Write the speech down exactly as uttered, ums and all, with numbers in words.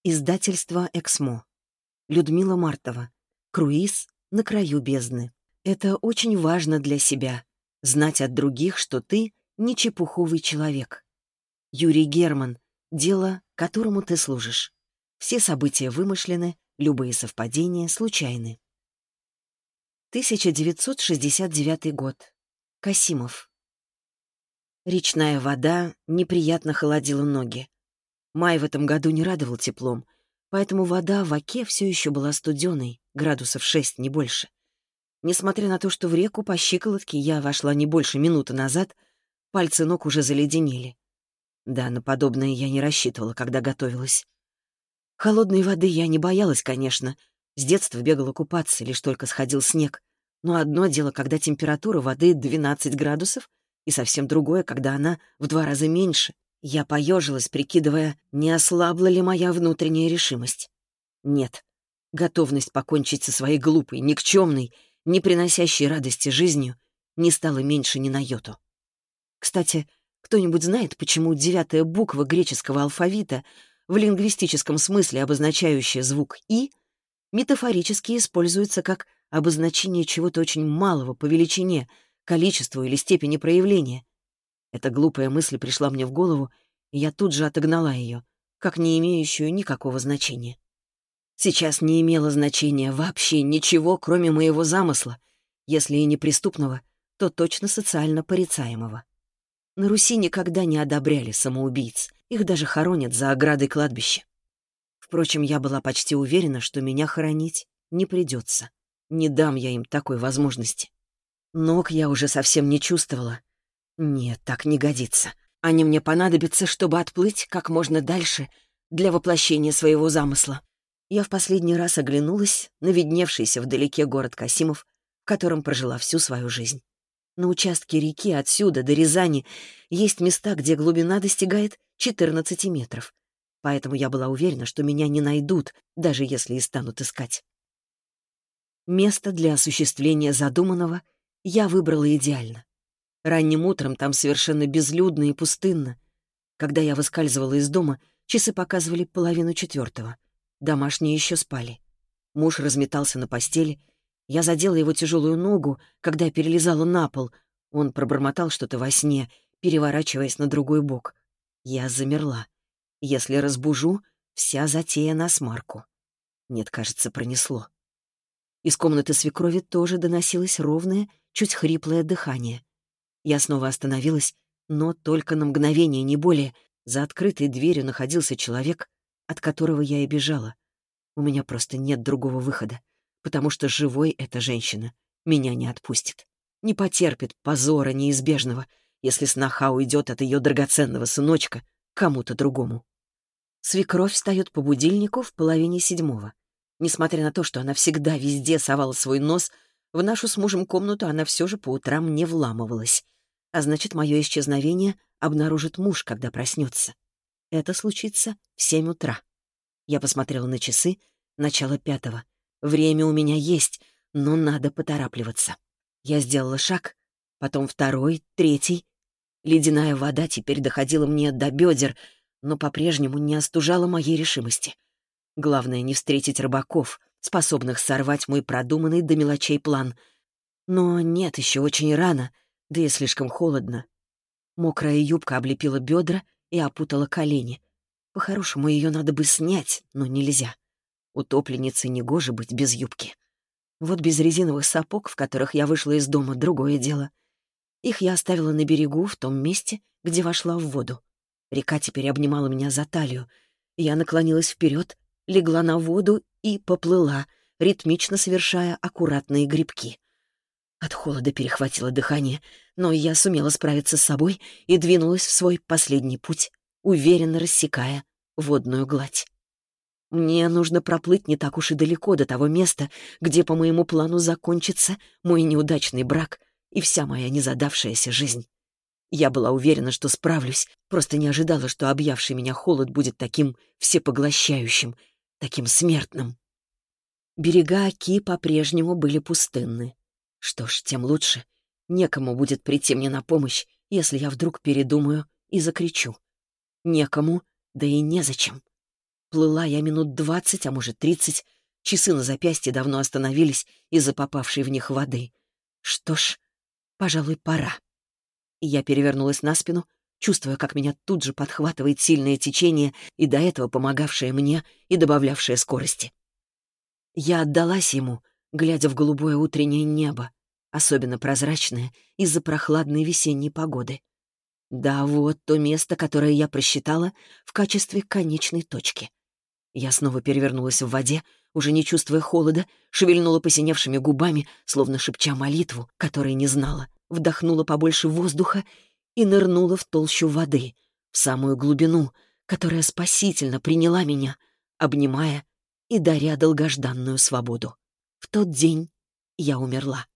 Издательство «Эксмо». Людмила Мартова. Круиз на краю бездны. Это очень важно для себя — знать от других, что ты не чепуховый человек. Юрий Герман. Дело, которому ты служишь. Все события вымышлены, любые совпадения случайны. тысяча девятьсот шестьдесят девятый год. Касимов. Речная вода неприятно холодила ноги. Май в этом году не радовал теплом, поэтому вода в оке все еще была студеной, градусов шесть, не больше. Несмотря на то, что в реку по щиколотке я вошла не больше минуты назад, пальцы ног уже заледенели. Да, на подобное я не рассчитывала, когда готовилась. Холодной воды я не боялась, конечно. С детства бегала купаться, лишь только сходил снег. Но одно дело, когда температура воды двенадцать градусов, и совсем другое, когда она в два раза меньше. Я поежилась, прикидывая, не ослабла ли моя внутренняя решимость. Нет. Готовность покончить со своей глупой, никчемной, не приносящей радости жизнью не стала меньше ни на йоту. Кстати, кто-нибудь знает, почему девятая буква греческого алфавита, в лингвистическом смысле обозначающая звук «и», метафорически используется как обозначение чего-то очень малого по величине, количеству или степени проявления? Эта глупая мысль пришла мне в голову, и я тут же отогнала ее, как не имеющую никакого значения. Сейчас не имело значения вообще ничего, кроме моего замысла, если и не преступного, то точно социально порицаемого. На Руси никогда не одобряли самоубийц, их даже хоронят за оградой кладбища. Впрочем, я была почти уверена, что меня хоронить не придется. Не дам я им такой возможности. Ног я уже совсем не чувствовала. Нет, так не годится. Они мне понадобятся, чтобы отплыть как можно дальше для воплощения своего замысла. Я в последний раз оглянулась на видневшийся вдалеке город Касимов, в котором прожила всю свою жизнь. На участке реки отсюда до Рязани есть места, где глубина достигает четырнадцати метров. Поэтому я была уверена, что меня не найдут, даже если и станут искать. Место для осуществления задуманного я выбрала идеально. Ранним утром там совершенно безлюдно и пустынно. Когда я выскальзывала из дома, часы показывали половину четвертого. Домашние еще спали. Муж разметался на постели. Я задела его тяжелую ногу, когда перелезала на пол. Он пробормотал что-то во сне, переворачиваясь на другой бок. Я замерла. Если разбужу, вся затея насмарку. Нет, кажется, пронесло. Из комнаты свекрови тоже доносилось ровное, чуть хриплое дыхание. Я снова остановилась, но только на мгновение, не более. За открытой дверью находился человек, от которого я и бежала. У меня просто нет другого выхода, потому что живой эта женщина меня не отпустит. Не потерпит позора неизбежного, если сноха уйдет от ее драгоценного сыночка кому-то другому. Свекровь встает по будильнику в половине седьмого. Несмотря на то, что она всегда везде совала свой нос, в нашу с мужем комнату она все же по утрам не вламывалась. А значит, мое исчезновение обнаружит муж, когда проснется. Это случится в семь утра. Я посмотрела на часы, начало пятого. Время у меня есть, но надо поторапливаться. Я сделала шаг, потом второй, третий. Ледяная вода теперь доходила мне до бедер, но по-прежнему не остужала моей решимости. Главное — не встретить рыбаков, способных сорвать мой продуманный до мелочей план. Но нет, еще очень рано, да и слишком холодно. Мокрая юбка облепила бедра и опутала колени. По-хорошему, ее надо бы снять, но нельзя. Утопленнице негоже быть без юбки. Вот без резиновых сапог, в которых я вышла из дома, другое дело. Их я оставила на берегу, в том месте, где вошла в воду. Река теперь обнимала меня за талию. Я наклонилась вперед, легла на воду и поплыла, ритмично совершая аккуратные грибки. От холода перехватило дыхание, но я сумела справиться с собой и двинулась в свой последний путь, уверенно рассекая водную гладь. Мне нужно проплыть не так уж и далеко до того места, где по моему плану закончится мой неудачный брак и вся моя незадавшаяся жизнь. Я была уверена, что справлюсь, просто не ожидала, что объявший меня холод будет таким всепоглощающим, таким смертным. Берега оки по-прежнему были пустынны. Что ж, тем лучше. Некому будет прийти мне на помощь, если я вдруг передумаю и закричу. Некому, да и незачем. Плыла я минут двадцать, а может тридцать. Часы на запястье давно остановились из-за попавшей в них воды. Что ж, пожалуй, пора. И я перевернулась на спину, чувствуя, как меня тут же подхватывает сильное течение, и до этого помогавшее мне и добавлявшее скорости. Я отдалась ему, глядя в голубое утреннее небо, особенно прозрачное из-за прохладной весенней погоды. Да, вот то место, которое я просчитала в качестве конечной точки. Я снова перевернулась в воде, уже не чувствуя холода, шевельнула посиневшими губами, словно шепча молитву, которой не знала, вдохнула побольше воздуха и нырнула в толщу воды, в самую глубину, которая спасительно приняла меня, обнимая и даря долгожданную свободу. В тот день я умерла.